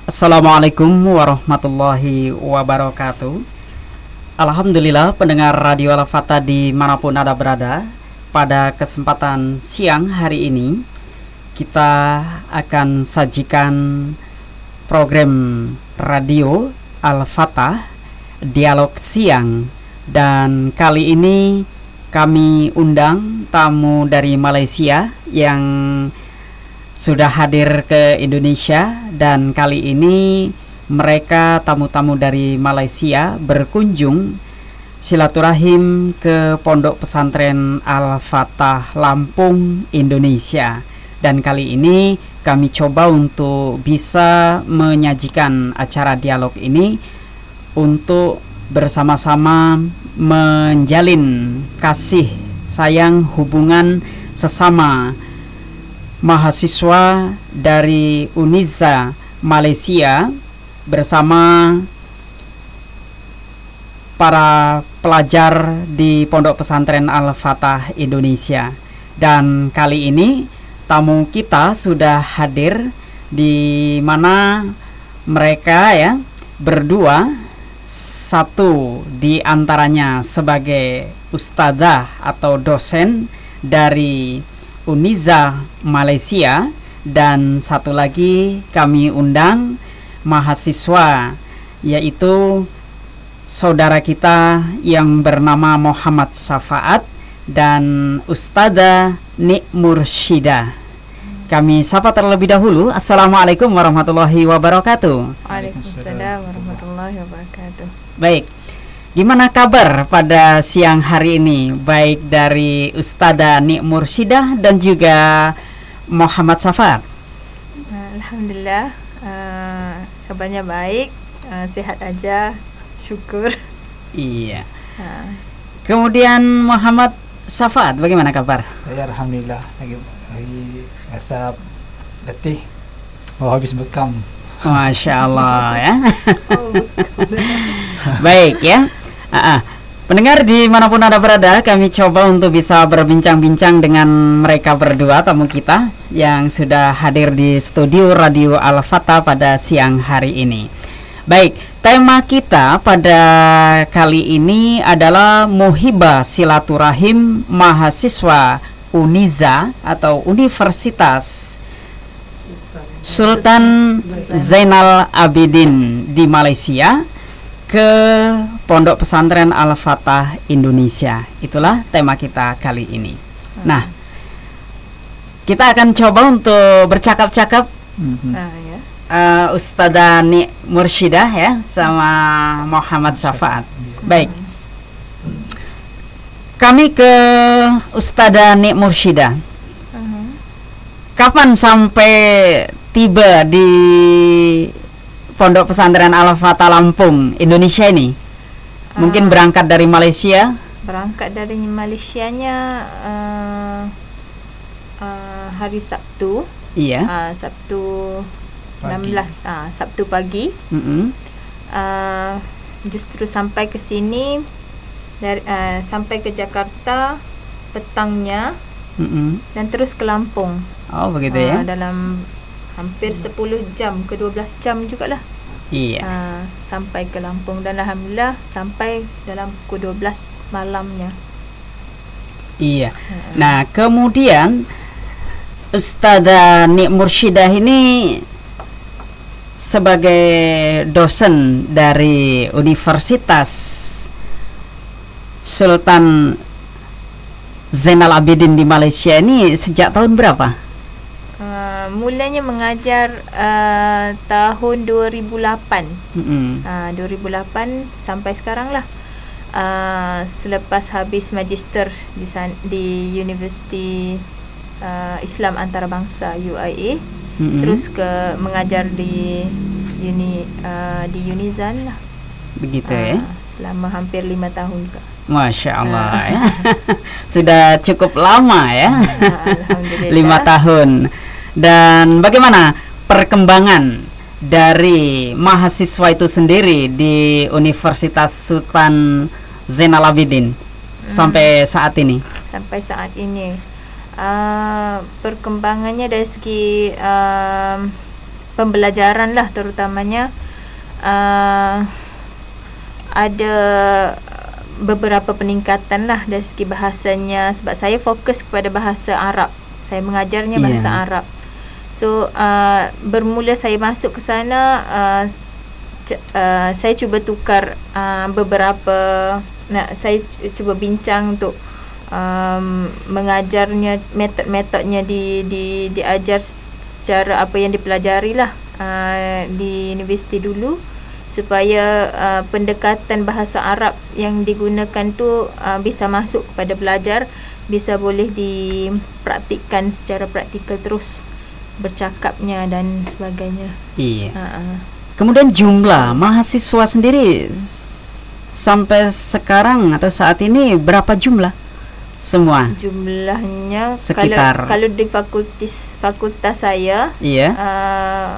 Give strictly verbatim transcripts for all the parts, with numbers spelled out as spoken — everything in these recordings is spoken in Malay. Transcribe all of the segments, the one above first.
Assalamualaikum warahmatullahi wabarakatuh. Alhamdulillah pendengar Radio Al-Fatah dimanapun Anda berada. Pada kesempatan siang hari ini kita akan sajikan program Radio Al-Fatah Dialog Siang. Dan kali ini kami undang tamu dari Malaysia yang sudah hadir ke Indonesia, dan kali ini mereka tamu-tamu dari Malaysia berkunjung silaturahim ke Pondok Pesantren Al-Fatah Lampung, Indonesia. Dan kali ini kami coba untuk bisa menyajikan acara dialog ini untuk bersama-sama menjalin kasih sayang hubungan sesama mahasiswa dari UNIZA Malaysia bersama para pelajar di Pondok Pesantren Al-Fatah Indonesia. Dan kali ini tamu kita sudah hadir, di mana mereka ya berdua, satu di antaranya sebagai ustadzah atau dosen dari UNIZA Malaysia, dan satu lagi kami undang mahasiswa, yaitu saudara kita yang bernama Muhammad Safaat dan Ustadzah Nik Murshidah. Kami sapa terlebih dahulu. Assalamualaikum warahmatullahi wabarakatuh. Waalaikumsalam warahmatullahi wabarakatuh. Baik, gimana kabar pada siang hari ini, baik dari Ustadzah Nik Murshidah dan juga Muhammad Safaat? Alhamdulillah, uh, kabarnya baik, uh, sehat aja, syukur. Iya. Uh. Kemudian Muhammad Safaat, bagaimana kabar? Saya alhamdulillah lagi lagi rasa letih, mau habis bekam. Masya Allah ya. Baik ya. Uh-uh. Pendengar dimanapun Anda berada, kami coba untuk bisa berbincang-bincang dengan mereka berdua, tamu kita yang sudah hadir di studio Radio Al-Fatah pada siang hari ini. Baik, tema kita pada kali ini adalah Muhibah Silaturahim Mahasiswa UNIZA atau Universitas Sultan Zainal Abidin di Malaysia ke Pondok Pesantren Al-Fatah Indonesia. Itulah tema kita kali ini. Nah, kita akan coba untuk bercakap-cakap Mm-hmm. Uh, ya. uh, Ustadzah Nik Murshidah ya sama Muhammad Safaat. Baik, kami ke Ustadzah Nik Murshidah. Uh-huh. Kapan sampai tiba di Pondok Pesantren Al-Fatah Lampung, Indonesia ini? Mungkin Uh, berangkat dari Malaysia? Berangkat dari Malaysianya uh, uh, hari Sabtu. Iya. Uh, Sabtu Pagi. enam belas, uh, Sabtu pagi. Mm-mm. Uh, justru sampai ke sini dari uh, sampai ke Jakarta petangnya Mm-mm. dan terus ke Lampung. Oh begitu Uh, ya? dalam hampir sepuluh jam ke dua belas jam jugalah. Iya. Uh, sampai ke Lampung, dan alhamdulillah sampai dalam pukul dua belas malamnya. Iya. Nah, kemudian Ustadzah Nik Murshidah ini sebagai dosen dari Universitas Sultan Zainal Abidin di Malaysia ini sejak tahun berapa? Uh, mulanya mengajar uh, tahun dua ribu lapan. Mm-mm. Uh, dua ribu lapan sampai sekarang lah. Uh, selepas habis magister di san- di Universiti uh, Islam Antarabangsa U I A, Mm-mm. terus ke mengajar di uni uh, di Unizan lah. Begitu Uh, ya? selama hampir lima tahun ke. Masya Allah ya. Sudah cukup lama ya. Uh, alhamdulillah. Lima tahun. Dan bagaimana perkembangan dari mahasiswa itu sendiri di Universitas Sultan Zainal Abidin hmm. sampai saat ini? Sampai saat ini uh, perkembangannya dari segi um, pembelajaran lah terutamanya. Uh, ada beberapa peningkatan lah dari segi bahasanya, sebab saya fokus kepada bahasa Arab. Saya mengajarnya bahasa Yeah. Arab. So uh, bermula saya masuk ke sana, uh, c- uh, saya cuba tukar uh, beberapa, nah, saya cuba bincang untuk um, mengajarnya, metod-metodnya di, di diajar secara apa yang dipelajari lah uh, di universiti dulu, supaya uh, pendekatan bahasa Arab yang digunakan tu uh, bisa masuk kepada pelajar, bisa boleh dipraktikkan secara praktikal terus, bercakapnya dan sebagainya. Iya. Uh-uh. Kemudian jumlah mahasiswa sendiri s- sampai sekarang atau saat ini berapa jumlah semua? Jumlahnya Sekitar. kalau kalau di fakultas fakultas saya Iya. uh,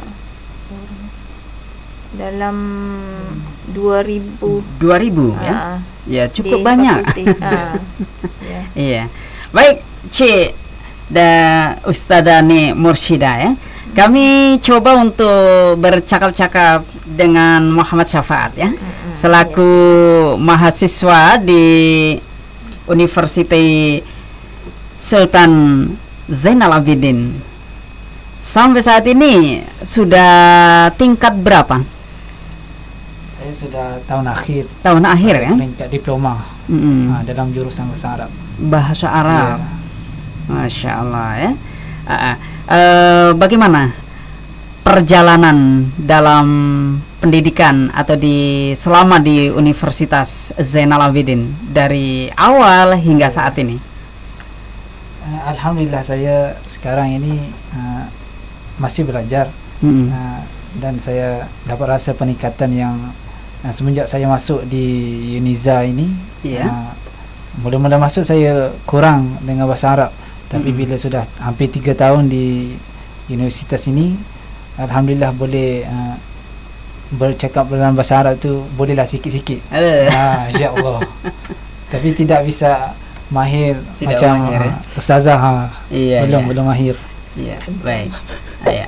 dalam dua ribu dua ribu ya. uh, Ya, cukup di banyak. fakulti, uh, ya. Iya. Baik, Cik dan Ustadzani Mursyida ya. Kami coba untuk bercakap-cakap dengan Muhammad Syafaat ya, Mm-mm. selaku mahasiswa di Universitas Sultan Zainal Abidin. Sampai saat ini sudah tingkat berapa? Saya sudah tahun akhir. Tahun akhir ya? Peringkat diploma Mm-mm. ah, dalam jurusan bahasa Arab. Bahasa Arab. Ya. Masya Allah ya. Uh, uh, uh, bagaimana perjalanan dalam pendidikan atau di selama di Universitas Zainal Abidin dari awal hingga saat ini? Ah, Alhamdulillah saya sekarang ini ah, masih belajar. Mm-mm. Ah, dan saya dapat rasa peningkatan yang ah, semenjak saya masuk di Uniza ini. Iya. ah, Mula-mula masuk saya kurang dengan bahasa Arab, tapi Mm-mm. bila sudah hampir tiga tahun di universitas ini, alhamdulillah boleh uh, bercakap dalam bahasa Arab tu bolehlah sikit-sikit. Eh. Ah, insya-Allah. Tapi tidak bisa mahir Tidak macam mahir, ya? uh, ustazah. Ha. Iya, belum iya. belum mahir. Iya, baik. Iya.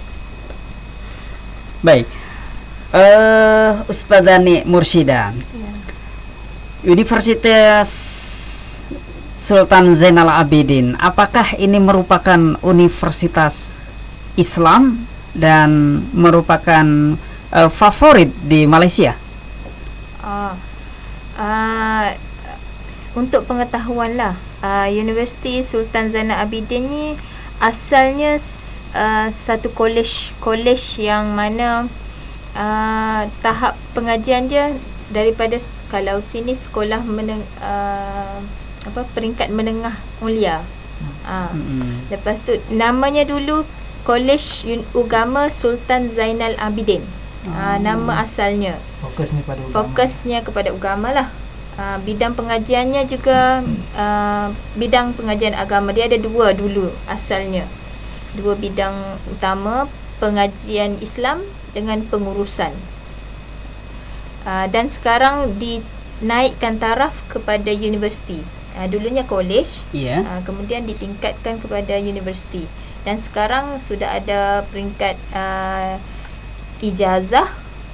Baik. Eh, Ustadzani Mursyida, Ya. Universitas Sultan Zainal Abidin, apakah ini merupakan universitas Islam dan merupakan uh, favorit di Malaysia? Ah, ah, s- untuk pengetahuan lah, ah, Universiti Sultan Zainal Abidin ni asalnya s- ah, satu kolej kolej yang mana ah, tahap pengajian dia daripada s- kalau sini sekolah meneng, ah, apa peringkat menengah mulia. Ah, Mm-mm. lepas tu namanya dulu Kolej Yun- Ugama Sultan Zainal Abidin. Ah, nama asalnya. Fokusnya pada ulama. Fokusnya kepada agama lah. Uh, bidang pengajiannya juga uh, bidang pengajian agama dia ada dua dulu asalnya. Dua bidang utama, pengajian Islam dengan pengurusan. Uh, dan sekarang dinaikkan taraf kepada universiti. Uh, dulunya kolej, Iya. uh, kemudian ditingkatkan kepada universiti. Dan sekarang sudah ada peringkat uh, ijazah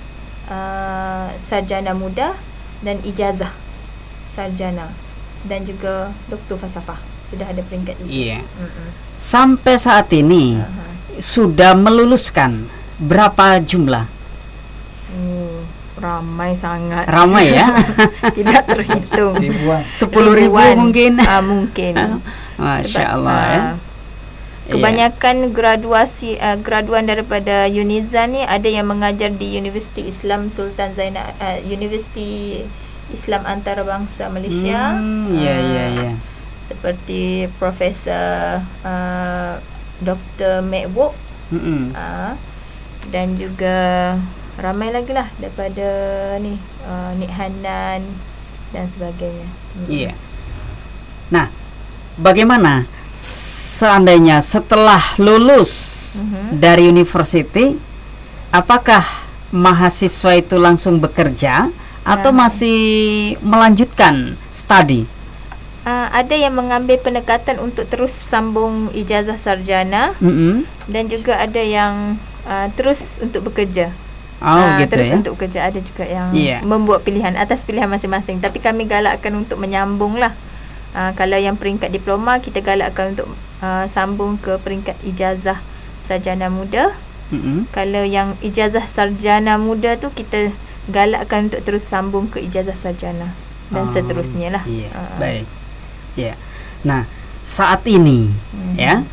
uh, sarjana muda dan ijazah sarjana dan juga doktor falsafah. Sudah ada peringkat itu. Iya. Mm-mm. Sampai saat ini Aha. sudah meluluskan berapa jumlah? Oh, ramai sangat. Ramai ya? Tidak terhitung. Ribuan. Sepuluh ribu Ribuan. mungkin. Ah, mungkin. Masya Sebab, Allah ah, ya. kebanyakan graduasi uh, graduan daripada Uniza ni ada yang mengajar di Universiti Islam Sultan Zainal uh, Universiti Islam Antarabangsa Malaysia. Hmm, ya, Ah, ya, ya. Seperti Profesor uh, Doktor Mek Wok Mm-mm. uh, dan juga ramai lagi lah daripada ni uh, Nik Hanan dan sebagainya. Mm. Iya. Nah, bagaimana seandainya setelah lulus Mhm. dari university, apakah mahasiswa itu langsung bekerja atau Aha. masih melanjutkan studi? Uh, ada yang mengambil pendekatan untuk terus sambung ijazah sarjana Mm-mm. dan juga ada yang uh, terus untuk bekerja. Oh, Ah, gitu terus ya. untuk kerja ada juga yang Iya. membuat pilihan atas pilihan masing-masing, tapi kami galakkan untuk menyambung lah. Ah, kalau yang peringkat diploma, kita galakkan untuk ah, sambung ke peringkat ijazah sarjana muda. Mm-mm. Kalau yang ijazah sarjana muda tu, kita galakkan untuk terus sambung ke ijazah sarjana dan Oh, seterusnya lah. Iya, Ah, baik. Ya. Nah, saat ini Mhm. ya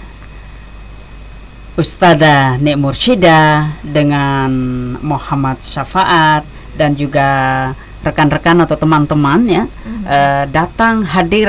Ustadzah Nik Mursyida dengan Muhammad Syafaat dan juga rekan-rekan atau teman-teman ya Mhm. eh, datang hadir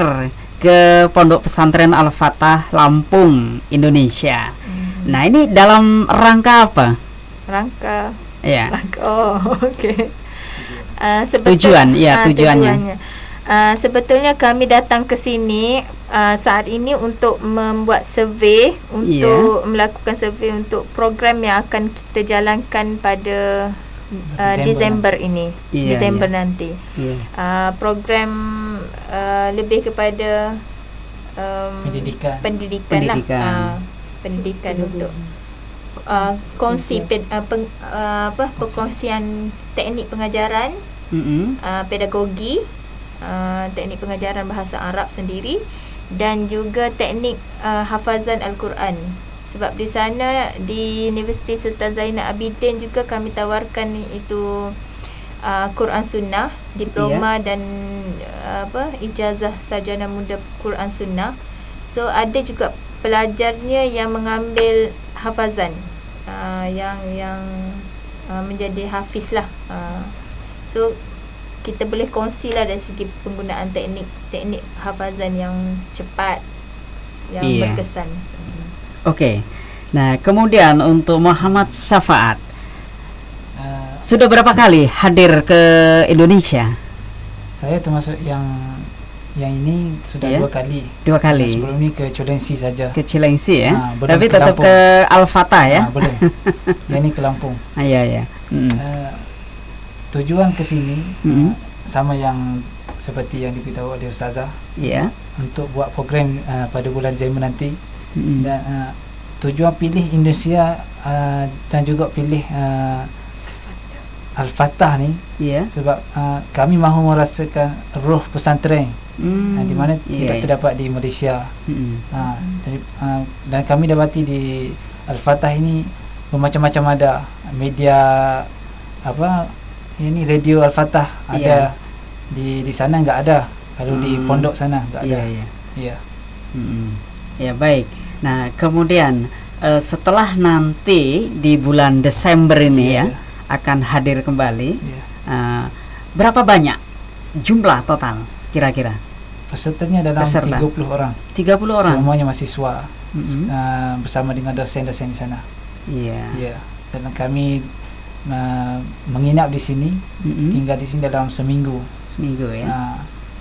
ke Pondok Pesantren Al-Fatah Lampung, Indonesia. Mhm. Nah, ini dalam rangka apa? Rangka Ya. Rangka- Oh, okey. Uh, sebetul- Tujuan, ya, ah, tujuannya. Uh, sebetulnya kami datang ke sini uh, saat ini untuk membuat survey, untuk melakukan survey untuk program yang akan kita jalankan pada uh, Desember Desember ini, Iya, Desember iya. nanti. Iya. Uh, program uh, lebih kepada um, Pendidikan. pendidikan, Pendidikan. lah. Uh, pendidikan untuk uh, kongsi ped, uh, peng, uh, apa perkongsian teknik pengajaran, Mm-mm. uh, pedagogi, uh, teknik pengajaran bahasa Arab sendiri, dan juga teknik uh, hafazan Al-Quran. Sebab di sana di Universiti Sultan Zainal Abidin juga kami tawarkan itu uh, Quran Sunnah, diploma dan uh, apa ijazah sarjana muda Quran Sunnah. So ada juga pelajarnya yang mengambil hafazan, uh, yang yang uh, menjadi hafiz lah. Uh, so kita boleh kongsilah dari segi penggunaan teknik teknik hafazan yang cepat, yang Iya. berkesan. Oke. Nah, kemudian untuk Muhammad Syafaat Uh, sudah berapa kali hadir ke Indonesia? saya termasuk yang yang ini sudah Ya. dua kali. Dua kali. Dan sebelum ni ke Cilengsi saja. Ke Cilengsi ya. Ah, belum Tapi ke tetap Lampung. ke Al-Fatah ya. Ah, belum. Yang ni ke Lampung. Ah, iya ya. Mm. Uh, tujuan ke sini Mm. uh, sama yang seperti yang diberitahu oleh Ustazah, Iya. untuk buat program uh, pada bulan Desember nanti. Mm. Dan uh, tujuan pilih Indonesia uh, dan juga pilih uh, Al-Fatah ni Iya. sebab uh, kami mahu merasakan roh pesantren Mm. uh, di mana Iya, tidak iya. terdapat di Malaysia. Mm. uh, dari, uh, dan kami dapati di Al-Fatah ini bermacam-macam ada media apa ini radio Al-Fatah Iya. ada di di sana enggak ada, kalau di Hmm. pondok sana enggak Iya, ada. iya. Iya. Mm. Ya, baik. Nah, kemudian eh, setelah nanti di bulan Desember ini Iya, ya akan hadir kembali, iya. eh, berapa banyak jumlah total kira-kira? Pesertanya dalam Peserta. tiga puluh orang. tiga puluh orang. Semuanya mahasiswa. Mm-mm. uh, bersama dengan dosen-dosen di sana. Iya. Ya. Dan kami uh, menginap di sini, Mm-mm. tinggal di sini dalam seminggu. Seminggu ya. Uh,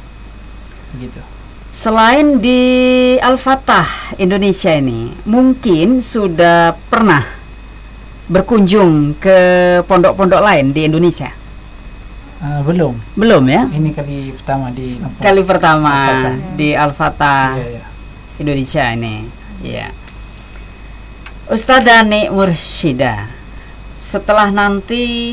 begitu. Selain di Al-Fatah Indonesia ini, mungkin sudah pernah berkunjung ke pondok-pondok lain di Indonesia? Uh, belum. Belum ya? Ini kali pertama di Lampung. Kali pertama Al-Fatah. di Al-Fatah Ya, ya. Indonesia ini. Ya. Ustadzah Nik Mursyida, setelah nanti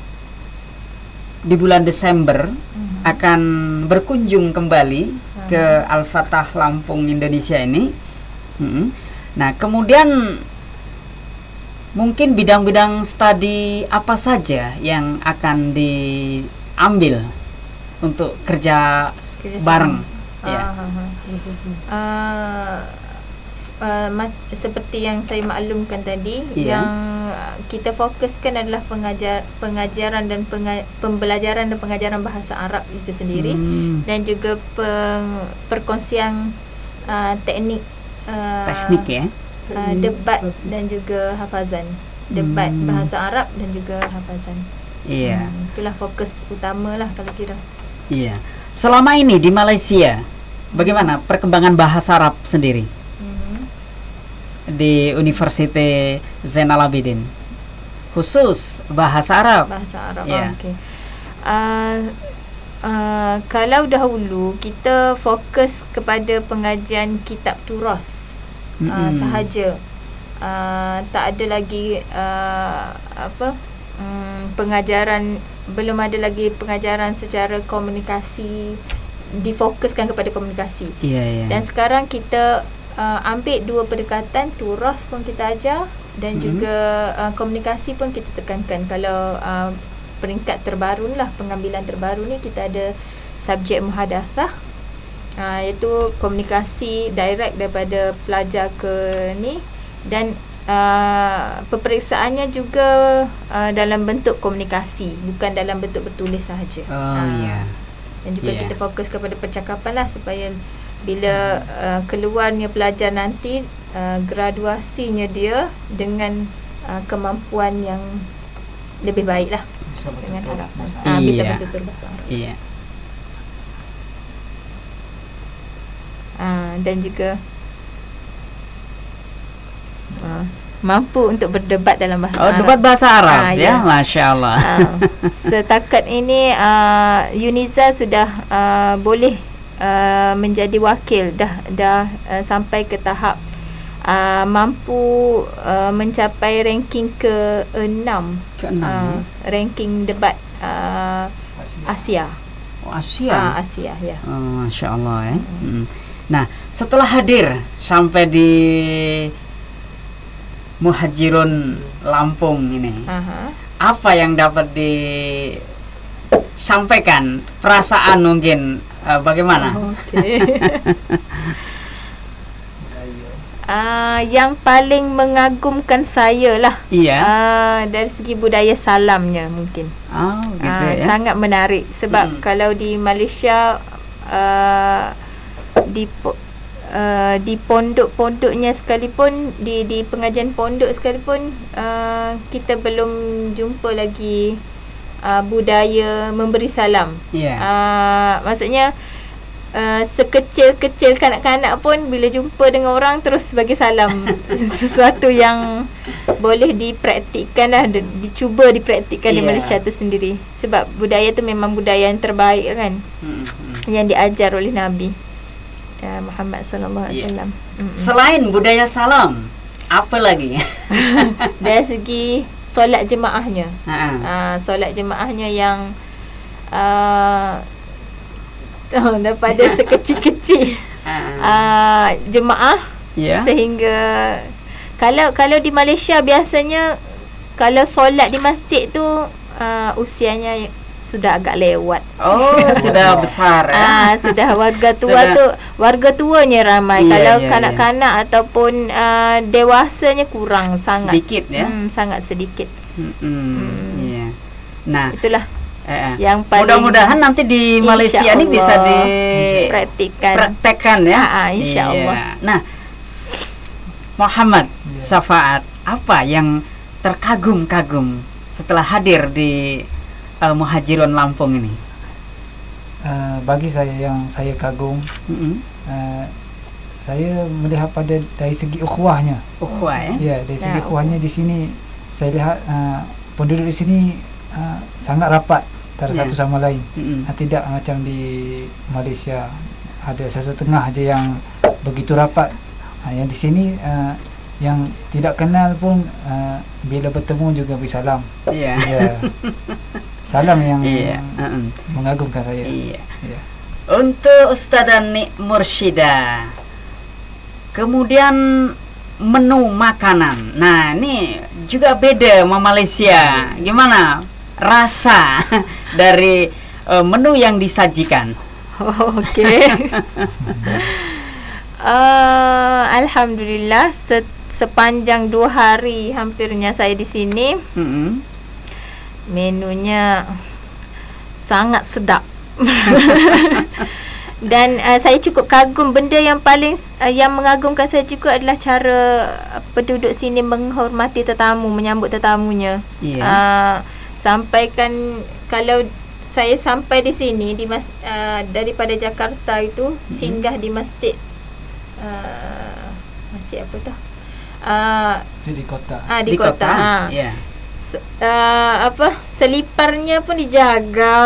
di bulan Desember Mhm. akan berkunjung kembali ke Al-Fatah Lampung Indonesia ini. Mm-mm. Nah, kemudian mungkin bidang-bidang studi apa saja yang akan diambil untuk kerja Kerja bareng? sama. Ya. Ah, ah, ah. Uh, uh, ma- seperti yang saya maklumkan tadi, Iya. yang uh, kita fokuskan adalah pengajar pengajaran dan penga- pembelajaran dan pengajaran bahasa Arab itu sendiri, Hmm, dan juga peng- perkongsian uh, teknik uh, teknik ya. uh, debat dan juga hafazan. Debat Hmm. bahasa Arab dan juga hafazan. Iya. Hmm, itulah fokus utama lah kalau kira. Iya. Selama ini di Malaysia, bagaimana perkembangan bahasa Arab sendiri Hmm. di Universiti Zainal Abidin? Khusus bahasa Arab. Bahasa Arab. Ya. Oh, okey. Uh, uh, kalau dahulu kita fokus kepada pengajian kitab turath uh, Mm-mm. sahaja. uh, tak ada lagi uh, apa um, pengajaran, belum ada lagi pengajaran secara komunikasi, difokuskan kepada komunikasi. Iya, iya. Dan sekarang kita uh, ambil dua pendekatan, turas pun kita ajar dan mm-hmm. juga uh, komunikasi pun kita tekankan. Kalau uh, peringkat terbaru ni lah, pengambilan terbaru ni, kita ada subjek muhadatsah, uh, iaitu komunikasi direct daripada pelajar ke ni, dan uh, peperiksaannya juga uh, dalam bentuk komunikasi, bukan dalam bentuk bertulis sahaja. Oh uh, ya. Yeah. Dan juga yeah. kita fokus kepada percakapan lah, supaya bila uh, keluarnya pelajar nanti, uh, graduasinya dia dengan uh, kemampuan yang lebih baik lah, bisa dengan betul-betul harapan bahasa uh, bisa Iya. betul-betul bahasa Arab. Iya. uh, Dan juga uh, mampu untuk berdebat dalam bahasa Oh, Arab. debat bahasa Arab Ah, ya, ya. Masya Allah. Uh, setakat ini uh, Yuniza sudah uh, boleh uh, menjadi wakil, dah dah uh, sampai ke tahap uh, mampu uh, mencapai ranking ke enam, Keenam. uh, ranking debat uh, Asia. Asia. Oh, Asia. Ah, Asia ya. Oh, Masya Allah ya. Mm. Nah, setelah hadir sampai di Muhajirun Lampung ini, Aha. apa yang dapat disampaikan, perasaan mungkin uh, bagaimana? Okey. Uh, yang paling mengagumkan saya lah, Iya. uh, dari segi budaya salamnya mungkin. Oh, gitu uh, ya. Sangat menarik sebab Hmm. kalau di Malaysia uh, di po- uh, di pondok-pondoknya sekalipun, di di pengajian pondok sekalipun, uh, kita belum jumpa lagi uh, budaya memberi salam. Iya. Uh, maksudnya Uh, sekecil-kecil kanak-kanak pun bila jumpa dengan orang terus bagi salam. Sesuatu yang boleh dipraktikkan lah, di- dicuba dipraktikkan di Yeah. Malaysia tu sendiri. Sebab budaya tu memang budaya yang terbaik kan, Hmm, hmm. yang diajar oleh Nabi uh, Muhammad sallallahu alaihi Yeah. wasallam. Mm-mm. Selain budaya salam, apa lagi? Dari segi solat jemaahnya, Ha. uh, solat jemaahnya yang uh, oh, daripada sekecil-kecil Ha. uh, jemaah, Ya. sehingga kalau kalau di Malaysia biasanya kalau solat di masjid tu uh, usianya sudah agak lewat. Oh, sudah besar ya. Ah, sudah warga tua Sudah- tu, warga tuanya ramai. Iya, Kalau iya, kanak-kanak ataupun uh, dewasanya kurang sangat. Sedikit ya. Hmm, sangat sedikit. Hmm, hmm, iya. Nah, Itulah eh, eh. yang paling mudah-mudahan nanti di Malaysia ini bisa praktikkan. dipraktekkan ya. Ah, ah, insya Allah. Iya. Nah, s- Muhammad Iya. Syafaat, apa yang terkagum-kagum setelah hadir di uh, Muhajirun Lampung ini? Uh, bagi saya yang saya kagum, Mm-mm. uh, saya melihat pada dari segi ukhuwahnya. Ukhuwah ya. Ya, dari segi Ya, ukhuwahnya di sini saya lihat uh, penduduk di sini uh, sangat rapat antara Ya. satu sama lain. Mm-mm. Uh, tidak macam di Malaysia ada sesetengah aja yang begitu rapat. Uh, yang di sini uh, yang tidak kenal pun uh, bila bertemu juga beri salam. Iya. Ya. Salam yang Iya. Uh-uh. mengagumkan saya. Iya. Ya. Untuk Ustazah Nik Mursyidah, kemudian menu makanan. Nah, ini juga beda sama Malaysia. Gimana rasa dari uh, menu yang disajikan? Oh, okey. uh, Alhamdulillah, se- sepanjang dua hari hampirnya saya di sini, Mm-mm. menunya sangat sedap. Dan uh, saya cukup kagum, benda yang paling uh, yang mengagumkan saya juga adalah cara uh, penduduk sini menghormati tetamu, menyambut tetamunya. Iya. Uh, sampaikan kalau saya sampai di sini di mas, uh, daripada Jakarta itu, mm-hmm. singgah di masjid uh, masjid apa tu? Uh, Jadi kota. ah di, kota. Ah. Ya. Se- uh, apa seliparnya pun dijaga.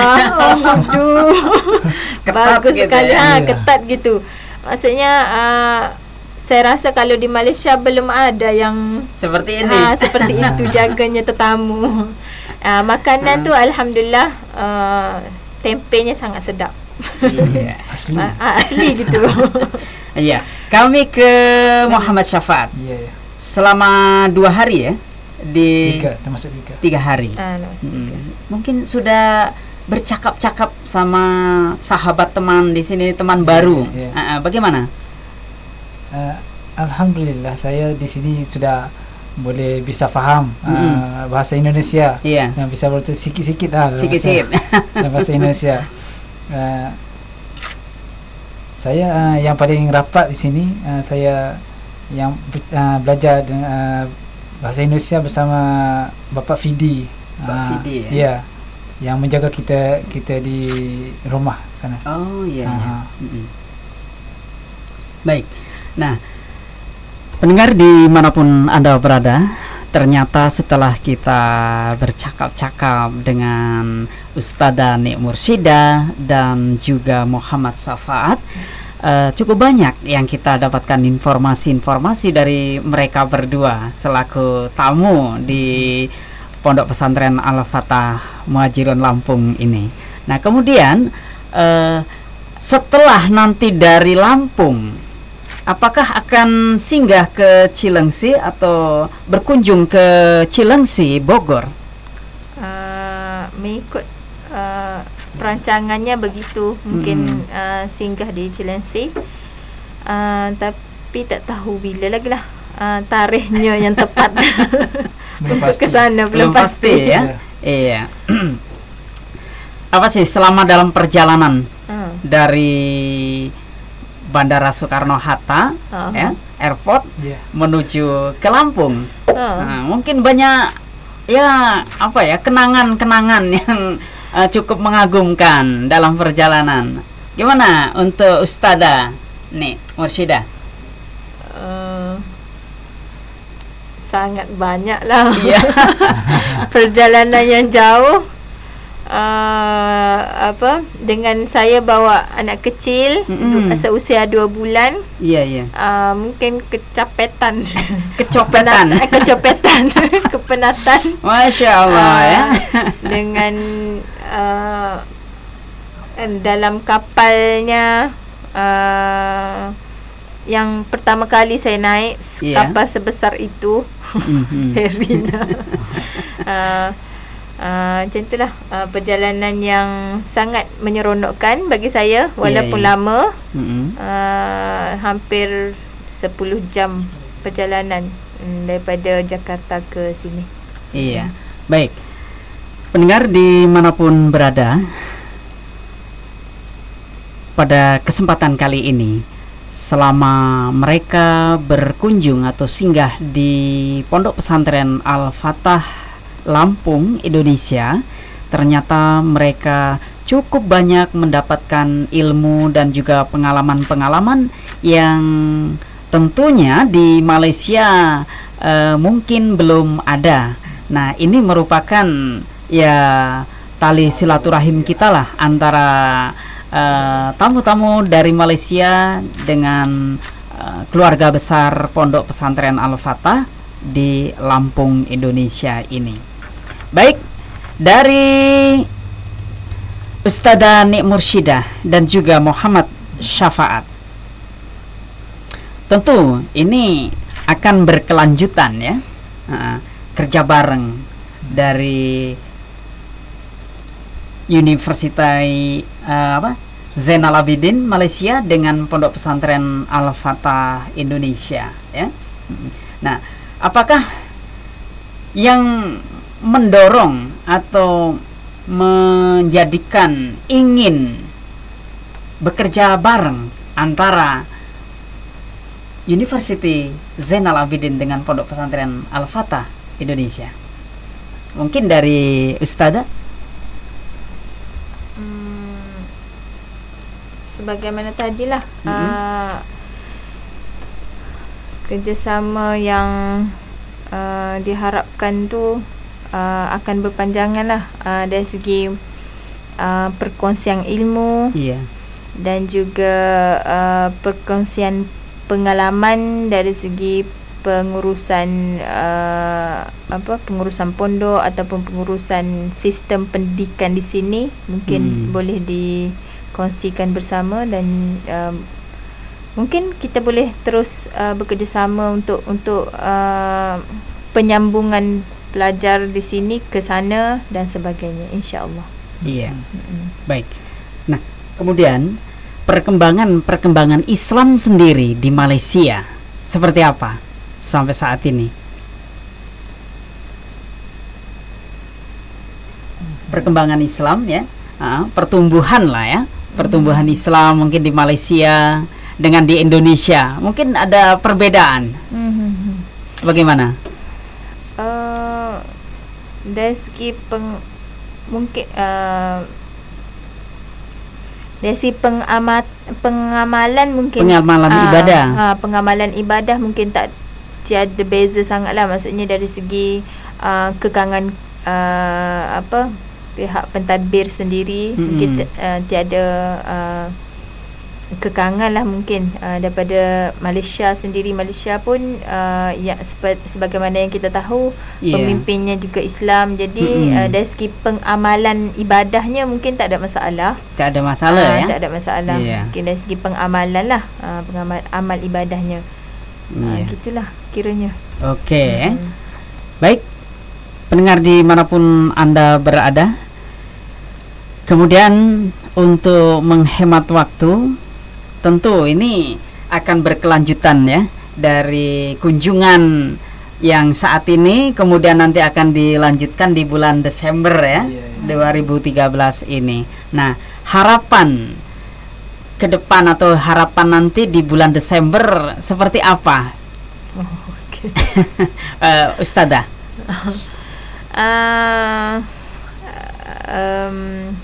Aduh. Ketat Bagus gitu sekali ya. ha, Iya. ketat gitu. Maksudnya uh, saya rasa kalau di Malaysia belum ada yang Seperti ini. ah, seperti itu jaganya tetamu. Ah, makanan tu alhamdulillah uh, tempenya sangat sedap. Iya. Asli. Ah, ah, asli gitu. Iya. Kami ke Muhammad Syafaat. Ya, ya. Selama dua hari ya di Tiga, termasuk tiga. tiga hari. Ah, no, Mm, mungkin sudah bercakap-cakap sama sahabat teman di sini, teman baru. iya. Ah, ah, bagaimana? Uh, Alhamdulillah saya di sini sudah boleh bisa faham uh, Mm-mm. bahasa Indonesia. Iya. Dan bisa berarti sikit-sikit lah dalam Sikit-sikit. bahasa, dalam bahasa Indonesia. Uh, saya uh, yang paling rapat di sini uh, saya yang uh, belajar dengan uh, bahasa Indonesia bersama Bapak Fidi. Pak Ah, Fidi, ya? Ya. Yang menjaga kita kita di rumah sana. Oh iya. iya. Aha. Mm-mm. Baik. Nah, pendengar dimanapun Anda berada, ternyata setelah kita bercakap-cakap dengan Ustadzah Nik Mursyida dan juga Muhammad Syafaat, uh, cukup banyak yang kita dapatkan informasi-informasi dari mereka berdua selaku tamu di Pondok Pesantren Al-Fatah Muhajirun Lampung ini. Nah, kemudian uh, setelah nanti dari Lampung, apakah akan singgah ke Cilengsi atau berkunjung ke Cilengsi, Bogor? Uh, mengikut uh, perancangannya begitu, mungkin Mm. uh, singgah di Cilengsi, uh, tapi tak tahu bila lagi lah uh, tarikhnya yang tepat Belum untuk pasti. ke sana, belum, Belum pasti, pasti, ya. Iya. Apa sih selama dalam perjalanan Uh, dari Bandara Soekarno-Hatta, uh, ya, airport Ya. menuju ke Lampung? uh. Nah, mungkin banyak ya apa ya kenangan-kenangan yang uh, cukup mengagumkan dalam perjalanan. Gimana untuk Ustadzah nih Mursyida? Uh, sangat banyak lah. Iya. Perjalanan yang jauh, uh, apa dengan saya bawa anak kecil Mm-mm. du- seusia dua bulan, Iya iya. uh, mungkin kecapetan Kecopetan. Penat- eh, kecopetan kepenatan Masya Allah Ah, ya. dengan uh, dalam kapalnya, uh, yang pertama kali saya naik s- Iya. kapal sebesar itu, Mhm. ferinya. uh, uh, macam itulah uh, perjalanan yang sangat menyeronokkan bagi saya, walaupun iya. lama, Mhm. uh, hampir sepuluh jam perjalanan mm, daripada Jakarta ke sini. Iya. Baik. Pendengar dimanapun berada, pada kesempatan kali ini, selama mereka berkunjung atau singgah di Pondok Pesantren Al-Fatah Lampung, Indonesia, ternyata mereka cukup banyak mendapatkan ilmu dan juga pengalaman-pengalaman yang tentunya di Malaysia eh, mungkin belum ada. Nah, ini merupakan ya tali silaturahim kita lah antara Uh, tamu-tamu dari Malaysia dengan uh, keluarga besar Pondok Pesantren Al-Fatah di Lampung, Indonesia ini. Baik, dari Ustadzah Nik Mursyida dan juga Muhammad Syafaat, tentu ini akan berkelanjutan ya, uh, kerja bareng dari Universitas uh, apa Zainal Abidin Malaysia dengan Pondok Pesantren Al-Fatah Indonesia ya. Nah, apakah yang mendorong atau menjadikan ingin bekerja bareng antara University Zainal Abidin dengan Pondok Pesantren Al-Fatah Indonesia? Mungkin dari Ustadzah. Hmm, sebagaimana tadilah, Mhm. uh, kerjasama yang uh, diharapkan tu uh, akan berpanjangan lah, uh, dari segi uh, perkongsian ilmu Iya. dan juga uh, perkongsian pengalaman dari segi pengurusan uh, apa pengurusan pondok ataupun pengurusan sistem pendidikan di sini, mungkin hmm. boleh dikongsikan bersama, dan uh, mungkin kita boleh terus uh, bekerjasama untuk untuk uh, penyambungan pelajar di sini ke sana dan sebagainya, insya-Allah. Iya. Hmm. Baik. Nah, kemudian perkembangan perkembangan Islam sendiri di Malaysia seperti apa sampai saat ini? Perkembangan Islam ya, uh, pertumbuhan lah ya, pertumbuhan Islam mungkin di Malaysia dengan di Indonesia mungkin ada perbedaan. Bagaimana? Uh, dari segi peng mungkin uh, dari segi pengamat pengamalan mungkin pengamalan uh, ibadah. Uh, pengamalan ibadah mungkin tak tiada beza sangatlah, maksudnya dari segi uh, kekangan uh, apa pihak pentadbir sendiri mm-hmm. mungkin uh, tiada uh, kekangan lah mungkin uh, daripada Malaysia sendiri. Malaysia pun uh, ya sepa- sebagaimana yang kita tahu yeah. pemimpinnya juga Islam, jadi mm-hmm. uh, dari segi pengamalan ibadahnya mungkin tak ada masalah. Tak ada masalah uh, ya. Tak ada masalah. Yeah. Mungkin dari segi pengamalan lah, uh, pengamal amal ibadahnya. Yeah. Uh, gitulah kiranya. Oke. Okay. Hmm. Baik. Pendengar dimanapun Anda berada. Kemudian untuk menghemat waktu, tentu ini akan berkelanjutan ya, dari kunjungan yang saat ini kemudian nanti akan dilanjutkan di bulan Desember ya, yeah, yeah. dua ribu tiga belas ini. Nah, harapan ke depan atau harapan nanti di bulan Desember seperti apa? Oh, okay. uh, Ustadzah. uh, um,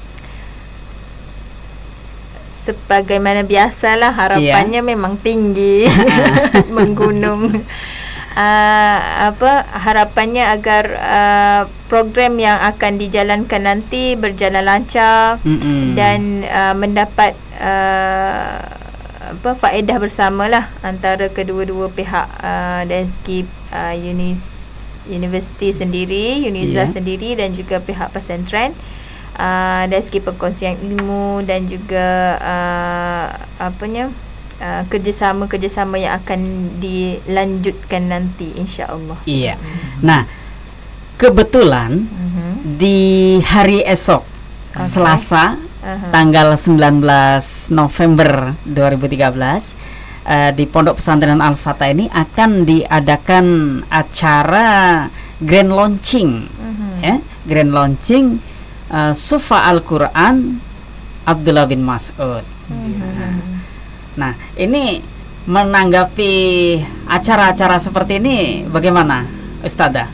sebagaimana biasalah harapannya yeah. memang tinggi menggunung. Uh, apa harapannya agar uh, program yang akan dijalankan nanti berjalan lancar mm-hmm. dan uh, mendapat uh, apa faedah bersamalah antara kedua-dua pihak, uh, dari segi uh, unis, universiti sendiri, Uniza yeah. sendiri, dan juga pihak pesantren. Uh, dari segi perkongsian ilmu dan juga uh, apanya uh, kerjasama-kerjasama yang akan dilanjutkan nanti, insya-Allah. Iya. Nah, kebetulan uh-huh. di hari esok okay. Selasa uh-huh. tanggal sembilan belas November dua ribu tiga belas uh, di Pondok Pesantren Al-Fatah ini akan diadakan acara grand launching uh-huh. ya, grand launching Uh, Sufa Al-Quran Abdullah bin Mas'ud. Mm-hmm. Nah, ini menanggapi acara-acara seperti ini bagaimana, Ustadzah?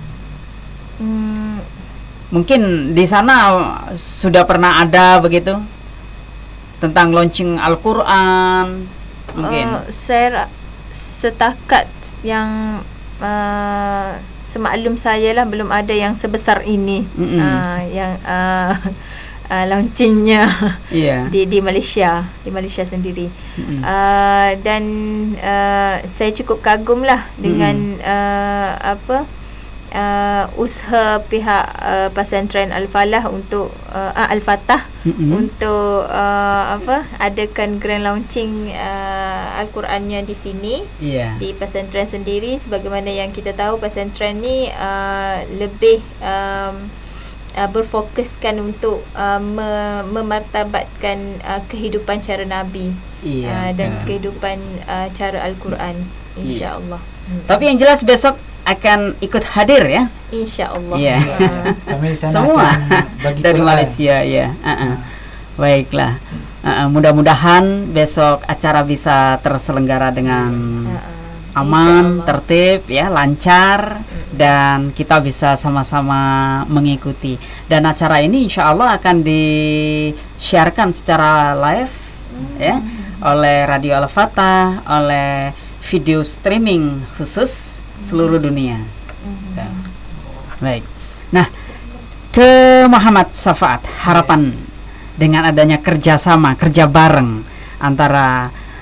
Mm. Mungkin di sana sudah pernah ada begitu tentang launching Al-Quran mungkin. Uh, saya setakat yang uh, semaklum saya lah, belum ada yang sebesar ini mm-hmm. uh, yang uh, uh, launchingnya yeah. di di Malaysia di Malaysia sendiri mm-hmm. uh, dan uh, saya cukup kagum lah dengan mm-hmm. uh, apa uh, usaha pihak uh, pesantren Al-Falah untuk uh, uh, Al-Fatah mm-hmm. untuk uh, apa adakan grand launching uh, Al-Qurannya di sini yeah. di pesantren sendiri. Sebagaimana yang kita tahu, pesantren ni uh, lebih um, uh, berfokuskan untuk uh, me- memartabatkan uh, kehidupan cara Nabi yeah. uh, dan yeah. kehidupan uh, cara Al-Quran, insya-Allah. Yeah. Hmm. Tapi yang jelas besok akan ikut hadir ya, insya-Allah. Yeah. Kami semua dari Quran. Malaysia ya. Uh-uh. Uh. Baiklah. Uh, mudah-mudahan besok acara bisa terselenggara dengan uh, aman, tertib ya, lancar, uh. dan kita bisa sama-sama mengikuti. Dan acara ini insya Allah akan di-sharekan secara live uh. ya oleh Radio Al-Fatah, oleh video streaming khusus seluruh dunia. Uh. Ya. Baik. Nah, ke Muhammad Safaat, harapan dengan adanya kerjasama, kerja bareng antara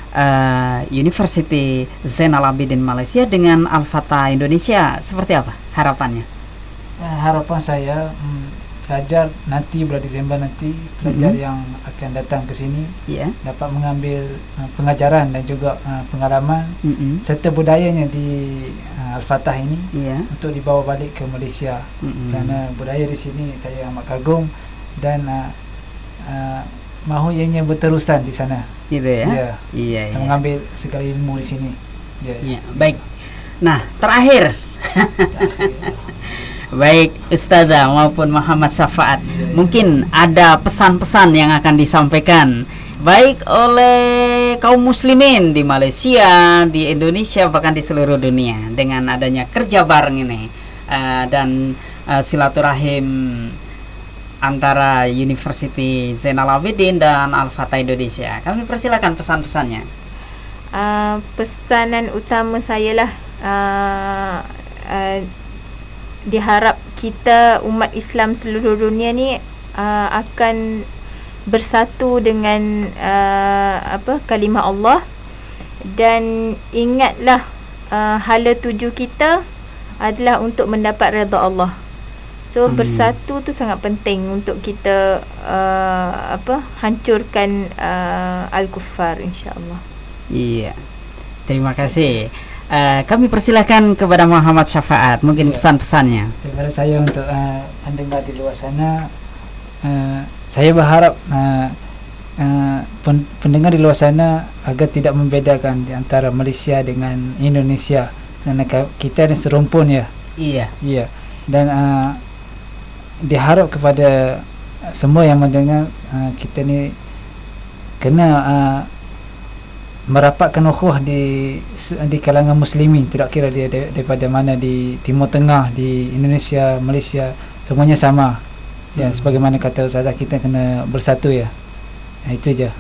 uh, University Zainal Abidin Malaysia dengan Al-Fatah Indonesia, seperti apa harapannya? Uh, harapan saya um, pelajar nanti bulan Disember nanti pelajar mm-hmm. yang akan datang ke sini yeah. dapat mengambil uh, pengajaran dan juga uh, pengalaman mm-hmm. serta budayanya di uh, Al-Fatah ini yeah. untuk dibawa balik ke Malaysia mm-hmm. kerana budaya di sini saya amat kagum dan uh, uh, mahu ianya berterusan di sana. Gitu ya? Ya. Iya, iya. Mengambil segala ilmu di sini. Ya. Iya, baik. Nah, terakhir. Baik Ustazah maupun Muhammad Syafaat, ya, ya. Mungkin ada pesan-pesan yang akan disampaikan baik oleh kaum muslimin di Malaysia, di Indonesia, bahkan di seluruh dunia dengan adanya kerja bareng ini uh, dan uh, silaturahim antara University Zainal Abidin dan Al-Fatah Indonesia. Kami persilakan pesan-pesannya. Uh, pesanan utama saya lah, uh, uh, diharap kita umat Islam seluruh dunia ni uh, akan bersatu dengan uh, apa kalimah Allah, dan ingatlah uh, hala tuju kita adalah untuk mendapat redha Allah. So hmm. bersatu tu sangat penting untuk kita uh, apa hancurkan uh, al-kuffar, insya-Allah. Iya. Terima kasih. Uh, kami persilakan kepada Muhammad Syafaat, mungkin ya. Pesan-pesannya. Daripada saya untuk uh, pendengar di luar sana, uh, saya berharap uh, uh, pendengar di luar sana agar tidak membedakan di antara Malaysia dengan Indonesia, kerana kita ni serumpun ya. Iya. Iya. Dan uh, diharap kepada semua yang mendengar, uh, kita ni kena uh, merapatkan ukhuwah di di kalangan muslimin, tidak kira dia daripada mana, di Timur Tengah, di Indonesia, Malaysia, semuanya sama. Ya, hmm. sebagaimana kata Ustazah, kita kena bersatu ya. Nah, itu je.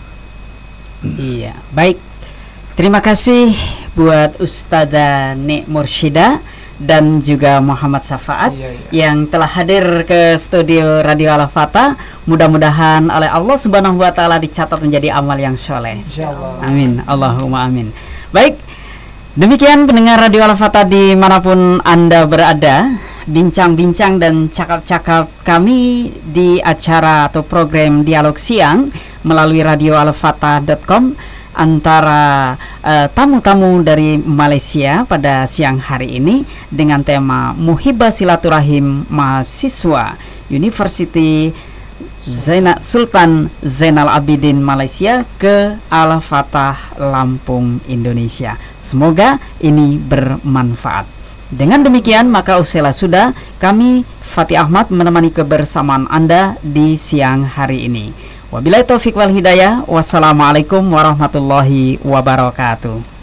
Iya, baik. Terima kasih buat Ustazah Nik Murshidah dan juga Muhammad Syafaat iya, iya. yang telah hadir ke studio Radio Al-Fatah. Mudah-mudahan oleh Allah Subhanahu wa taala dicatat menjadi amal yang soleh. Insyaallah. Amin. Allahumma amin. Baik. Demikian pendengar Radio Al-Fatah dimanapun Anda berada, bincang-bincang dan cakap-cakap kami di acara atau program Dialog Siang melalui radio al fatah dot com antara uh, tamu-tamu dari Malaysia pada siang hari ini dengan tema Muhibah Silaturahim Mahasiswa University Zainal Sultan Zainal Abidin Malaysia ke Al-Fatah Lampung, Indonesia. Semoga ini bermanfaat. Dengan demikian maka usailah sudah kami Fatih Ahmad menemani kebersamaan Anda di siang hari ini. Wabillahi taufiq wal hidayah. Wassalamualaikum warahmatullahi wabarakatuh.